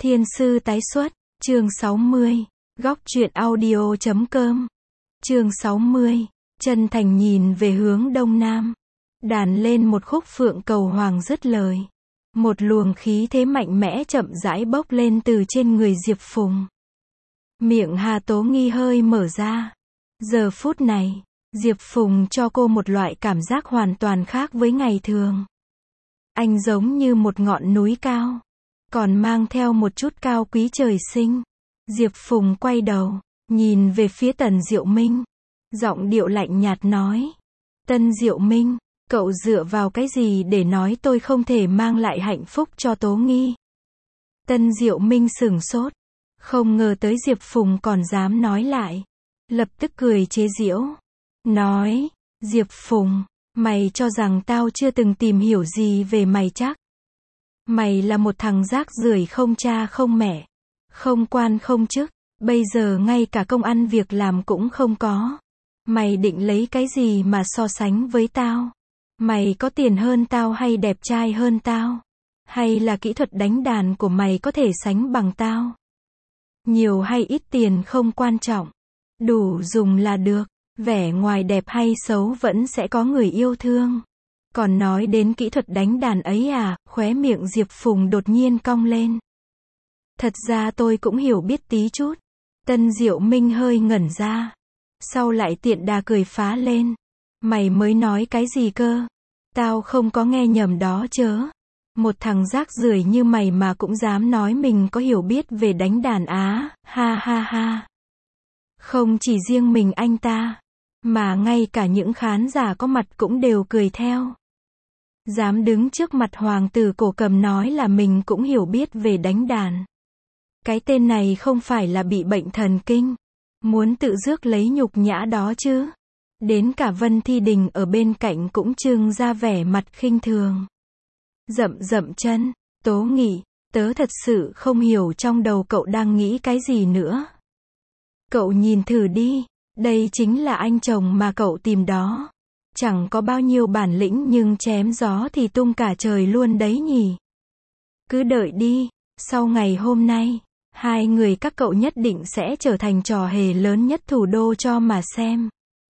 Thiên sư tái xuất, chương 60, góc truyện audio.com, chương 60, chân thành nhìn về hướng đông nam, đàn lên một khúc phượng cầu hoàng dứt lời. Một luồng khí thế mạnh mẽ chậm rãi bốc lên từ trên người Diệp Phùng. Miệng Hà Tố Nghi hơi mở ra. Giờ phút này, Diệp Phùng cho cô một loại cảm giác hoàn toàn khác với ngày thường. Anh giống như một ngọn núi cao, còn mang theo một chút cao quý trời sinh. Diệp Phùng quay đầu, nhìn về phía Tần Diệu Minh. Giọng điệu lạnh nhạt nói. Tân Diệu Minh, cậu dựa vào cái gì để nói tôi không thể mang lại hạnh phúc cho Tố Nghi? Tân Diệu Minh sửng sốt. Không ngờ tới Diệp Phùng còn dám nói lại. Lập tức cười chế giễu. Nói, Diệp Phùng, mày cho rằng tao chưa từng tìm hiểu gì về mày chắc? Mày là một thằng rác rưởi không cha không mẹ, không quan không chức, bây giờ ngay cả công ăn việc làm cũng không có. Mày định lấy cái gì mà so sánh với tao? Mày có tiền hơn tao hay đẹp trai hơn tao? Hay là kỹ thuật đánh đàn của mày có thể sánh bằng tao? Nhiều hay ít tiền không quan trọng, đủ dùng là được. Vẻ ngoài đẹp hay xấu vẫn sẽ có người yêu thương. Còn nói đến kỹ thuật đánh đàn ấy à, khóe miệng Diệp Phùng đột nhiên cong lên. Thật ra tôi cũng hiểu biết tí chút. Tân Diệu Minh hơi ngẩn ra. Sau lại tiện đà cười phá lên. Mày mới nói cái gì cơ? Tao không có nghe nhầm đó chớ. Một thằng rác rưởi như mày mà cũng dám nói mình có hiểu biết về đánh đàn á, ha ha ha. Không chỉ riêng mình anh ta, mà ngay cả những khán giả có mặt cũng đều cười theo. Dám đứng trước mặt hoàng tử Cổ Cầm nói là mình cũng hiểu biết về đánh đàn. Cái tên này không phải là bị bệnh thần kinh, muốn tự rước lấy nhục nhã đó chứ. Đến cả Vân Thi Đình ở bên cạnh cũng trưng ra vẻ mặt khinh thường. Dậm chân, Tố Nghị, tớ thật sự không hiểu trong đầu cậu đang nghĩ cái gì nữa. Cậu nhìn thử đi, đây chính là anh chồng mà cậu tìm đó. Chẳng có bao nhiêu bản lĩnh nhưng chém gió thì tung cả trời luôn đấy nhỉ. Cứ đợi đi, sau ngày hôm nay, hai người các cậu nhất định sẽ trở thành trò hề lớn nhất thủ đô cho mà xem.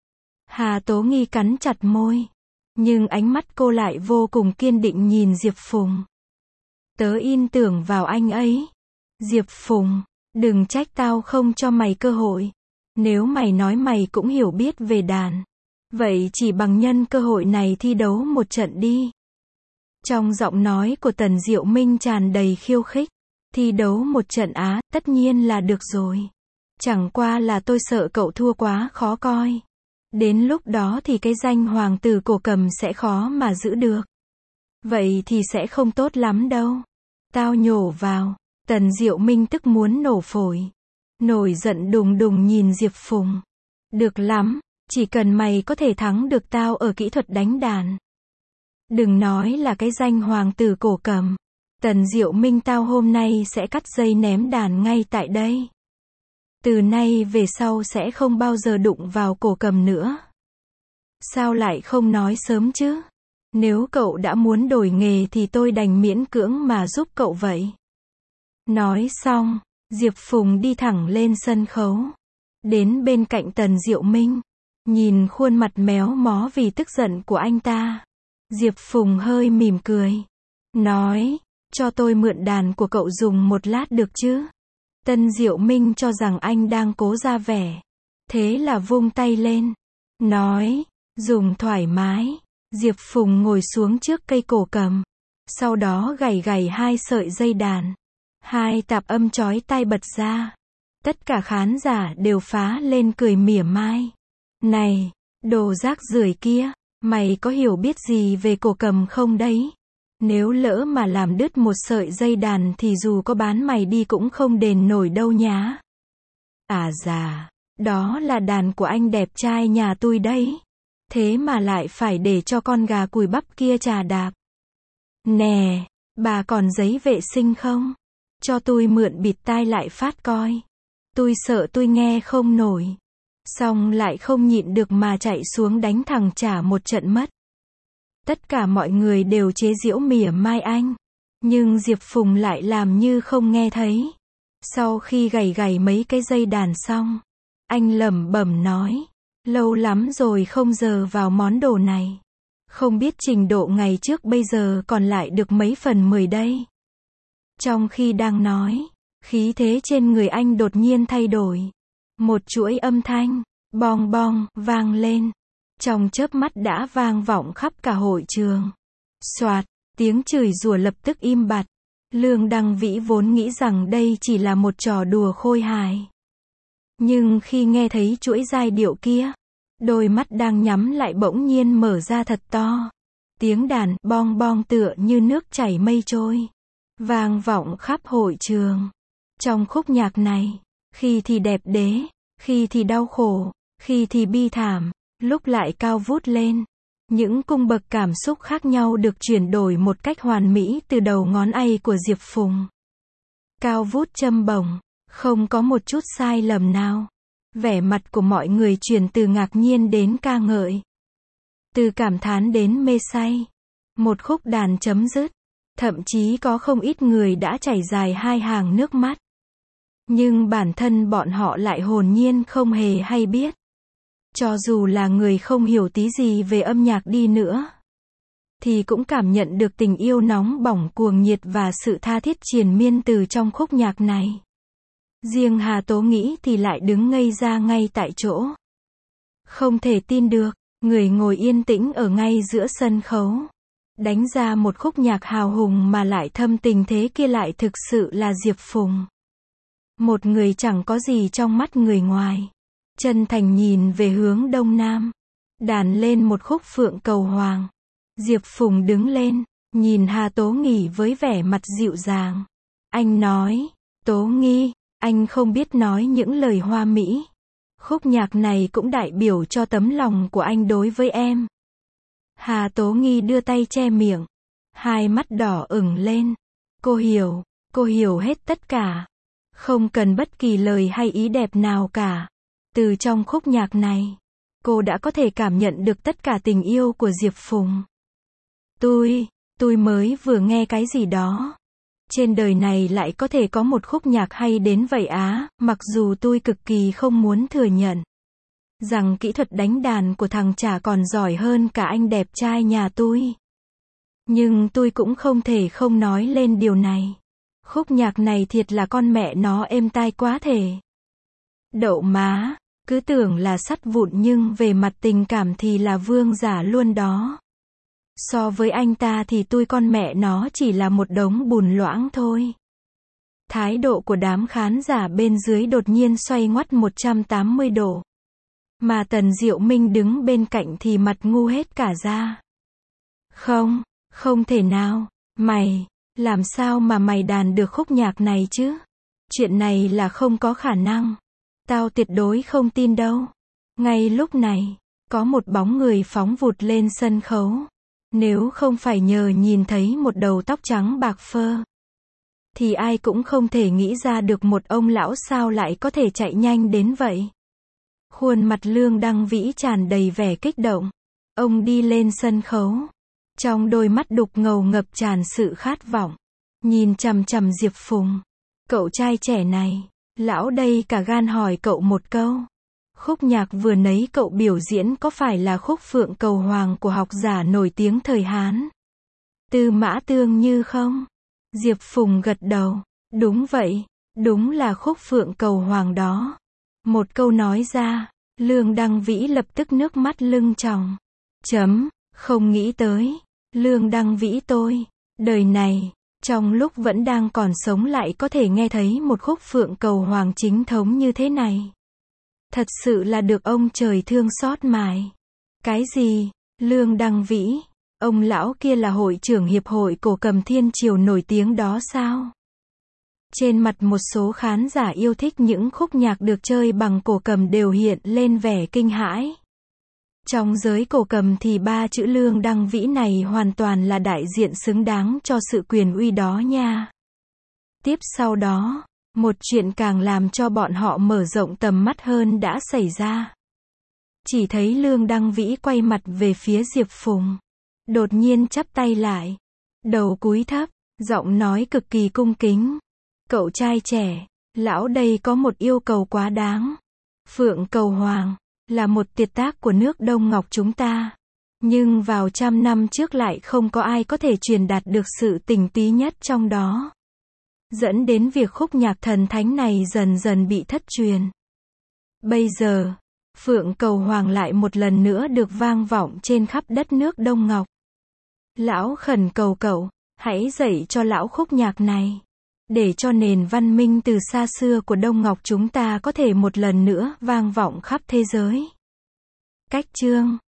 Hà Tố Nghi cắn chặt môi, nhưng ánh mắt cô lại vô cùng kiên định nhìn Diệp Phùng. Tớ tin tưởng vào anh ấy. Diệp Phùng, đừng trách tao không cho mày cơ hội. Nếu mày nói mày cũng hiểu biết về đàn, vậy chỉ bằng nhân cơ hội này thi đấu một trận đi. Trong giọng nói của Tần Diệu Minh tràn đầy khiêu khích. Thi đấu một trận á, tất nhiên là được rồi. Chẳng qua là tôi sợ cậu thua quá khó coi. Đến lúc đó thì cái danh hoàng tử Cổ Cầm sẽ khó mà giữ được. Vậy thì sẽ không tốt lắm đâu. Tao nhổ vào. Tần Diệu Minh tức muốn nổ phổi. Nổi giận đùng đùng nhìn Diệp Phùng. Được lắm, chỉ cần mày có thể thắng được tao ở kỹ thuật đánh đàn. Đừng nói là cái danh hoàng tử Cổ Cầm. Tần Diệu Minh tao hôm nay sẽ cắt dây ném đàn ngay tại đây. Từ nay về sau sẽ không bao giờ đụng vào Cổ Cầm nữa. Sao lại không nói sớm chứ? Nếu cậu đã muốn đổi nghề thì tôi đành miễn cưỡng mà giúp cậu vậy. Nói xong, Diệp Phùng đi thẳng lên sân khấu. Đến bên cạnh Tần Diệu Minh. Nhìn khuôn mặt méo mó vì tức giận của anh ta. Diệp Phùng hơi mỉm cười. Nói, cho tôi mượn đàn của cậu dùng một lát được chứ? Tân Diệu Minh cho rằng anh đang cố ra vẻ. Thế là vung tay lên. Nói, dùng thoải mái. Diệp Phùng ngồi xuống trước cây cổ cầm. Sau đó gảy hai sợi dây đàn. Hai tạp âm chói tai bật ra. Tất cả khán giả đều phá lên cười mỉa mai. Này, đồ rác rưởi kia, mày có hiểu biết gì về cổ cầm không đấy? Nếu lỡ mà làm đứt một sợi dây đàn thì dù có bán mày đi cũng không đền nổi đâu nhá. À già, đó là đàn của anh đẹp trai nhà tôi đấy. Thế mà lại phải để cho con gà cùi bắp kia chà đạp. Nè, bà còn giấy vệ sinh không? Cho tôi mượn bịt tai lại phát coi. Tôi sợ tôi nghe không nổi. Xong lại không nhịn được mà chạy xuống đánh thằng trả một trận mất. Tất cả mọi người đều chế giễu mỉa mai anh. Nhưng Diệp Phùng lại làm như không nghe thấy. Sau khi gảy gảy mấy cái dây đàn xong, anh lẩm bẩm nói, lâu lắm rồi không giờ vào món đồ này. Không biết trình độ ngày trước bây giờ còn lại được mấy phần 10 đây. Trong khi đang nói, khí thế trên người anh đột nhiên thay đổi. Một chuỗi âm thanh, bong bong, vang lên. Trong chớp mắt đã vang vọng khắp cả hội trường. Soạt, tiếng chửi rủa lập tức im bặt. Lương Đăng Vĩ vốn nghĩ rằng đây chỉ là một trò đùa khôi hài. Nhưng khi nghe thấy chuỗi giai điệu kia, đôi mắt đang nhắm lại bỗng nhiên mở ra thật to. Tiếng đàn bong bong tựa như nước chảy mây trôi, vang vọng khắp hội trường. Trong khúc nhạc này, khi thì đẹp đẽ, khi thì đau khổ, khi thì bi thảm, lúc lại cao vút lên. Những cung bậc cảm xúc khác nhau được chuyển đổi một cách hoàn mỹ từ đầu ngón ây của Diệp Phùng. Cao vút châm bổng, không có một chút sai lầm nào. Vẻ mặt của mọi người chuyển từ ngạc nhiên đến ca ngợi. Từ cảm thán đến mê say. Một khúc đàn chấm dứt. Thậm chí có không ít người đã chảy dài hai hàng nước mắt. Nhưng bản thân bọn họ lại hồn nhiên không hề hay biết. Cho dù là người không hiểu tí gì về âm nhạc đi nữa, thì cũng cảm nhận được tình yêu nóng bỏng cuồng nhiệt và sự tha thiết triền miên từ trong khúc nhạc này. Riêng Hà Tố Nghĩ thì lại đứng ngây ra ngay tại chỗ. Không thể tin được, người ngồi yên tĩnh ở ngay giữa sân khấu. Đánh ra một khúc nhạc hào hùng mà lại thâm tình thế kia lại thực sự là Diệp Phùng. Một người chẳng có gì trong mắt người ngoài. Chân thành nhìn về hướng đông nam. Đàn lên một khúc Phượng Cầu Hoàng. Diệp Phùng đứng lên, nhìn Hà Tố Nghỉ với vẻ mặt dịu dàng. Anh nói, Tố Nghi, anh không biết nói những lời hoa mỹ. Khúc nhạc này cũng đại biểu cho tấm lòng của anh đối với em. Hà Tố Nghi đưa tay che miệng. Hai mắt đỏ ửng lên. Cô hiểu hết tất cả. Không cần bất kỳ lời hay ý đẹp nào cả. Từ trong khúc nhạc này, cô đã có thể cảm nhận được tất cả tình yêu của Diệp Phùng. Tôi mới vừa nghe cái gì đó. Trên đời này lại có thể có một khúc nhạc hay đến vậy á, mặc dù tôi cực kỳ không muốn thừa nhận rằng kỹ thuật đánh đàn của thằng chả còn giỏi hơn cả anh đẹp trai nhà tôi. Nhưng tôi cũng không thể không nói lên điều này. Khúc nhạc này thiệt là con mẹ nó êm tai quá thể. Đậu má, cứ tưởng là sắt vụn nhưng về mặt tình cảm thì là vương giả luôn đó. So với anh ta thì tôi con mẹ nó chỉ là một đống bùn loãng thôi. Thái độ của đám khán giả bên dưới đột nhiên xoay ngoắt 180 độ. Mà Tần Diệu Minh đứng bên cạnh thì mặt ngu hết cả ra. Không thể nào, làm sao mà mày đàn được khúc nhạc này chứ? Chuyện này là không có khả năng. Tao tuyệt đối không tin đâu. Ngay lúc này, có một bóng người phóng vụt lên sân khấu. Nếu không phải nhờ nhìn thấy một đầu tóc trắng bạc phơ, thì ai cũng không thể nghĩ ra được một ông lão sao lại có thể chạy nhanh đến vậy. Khuôn mặt Lương Đăng Vĩ tràn đầy vẻ kích động. Ông đi lên sân khấu. Trong đôi mắt đục ngầu ngập tràn sự khát vọng. Nhìn chằm chằm Diệp Phùng. Cậu trai trẻ này, lão đây cả gan hỏi cậu một câu. Khúc nhạc vừa nấy cậu biểu diễn có phải là khúc Phượng Cầu Hoàng của học giả nổi tiếng thời Hán Tư Mã Tương Như không? Diệp Phùng gật đầu. Đúng vậy, đúng là khúc Phượng Cầu Hoàng đó. Một câu nói ra, Lương Đăng Vĩ lập tức nước mắt lưng tròng. Không nghĩ tới, Lương Đăng Vĩ tôi, đời này, trong lúc vẫn đang còn sống lại có thể nghe thấy một khúc Phượng Cầu Hoàng chính thống như thế này. Thật sự là được ông trời thương xót mài. Cái gì? Lương Đăng Vĩ, ông lão kia là hội trưởng hiệp hội cổ cầm Thiên Triều nổi tiếng đó sao? Trên mặt một số khán giả yêu thích những khúc nhạc được chơi bằng cổ cầm đều hiện lên vẻ kinh hãi. Trong giới cổ cầm thì ba chữ Lương Đăng Vĩ này hoàn toàn là đại diện xứng đáng cho sự quyền uy đó nha. Tiếp sau đó, một chuyện càng làm cho bọn họ mở rộng tầm mắt hơn đã xảy ra. Chỉ thấy Lương Đăng Vĩ quay mặt về phía Diệp Phùng. Đột nhiên chắp tay lại. Đầu cúi thấp, Giọng nói cực kỳ cung kính. Cậu trai trẻ, lão đây có một yêu cầu quá đáng. Phượng Cầu Hoàng là một tuyệt tác của nước Đông Ngọc chúng ta. Nhưng vào 100 năm trước lại không có ai có thể truyền đạt được sự tinh túy nhất trong đó. Dẫn đến việc khúc nhạc thần thánh này dần dần bị thất truyền. Bây giờ, Phượng Cầu Hoàng lại một lần nữa được vang vọng trên khắp đất nước Đông Ngọc. Lão khẩn cầu cậu, hãy dạy cho lão khúc nhạc này. Để cho nền văn minh từ xa xưa của Đông Ngọc chúng ta có thể một lần nữa vang vọng khắp thế giới. Cách chương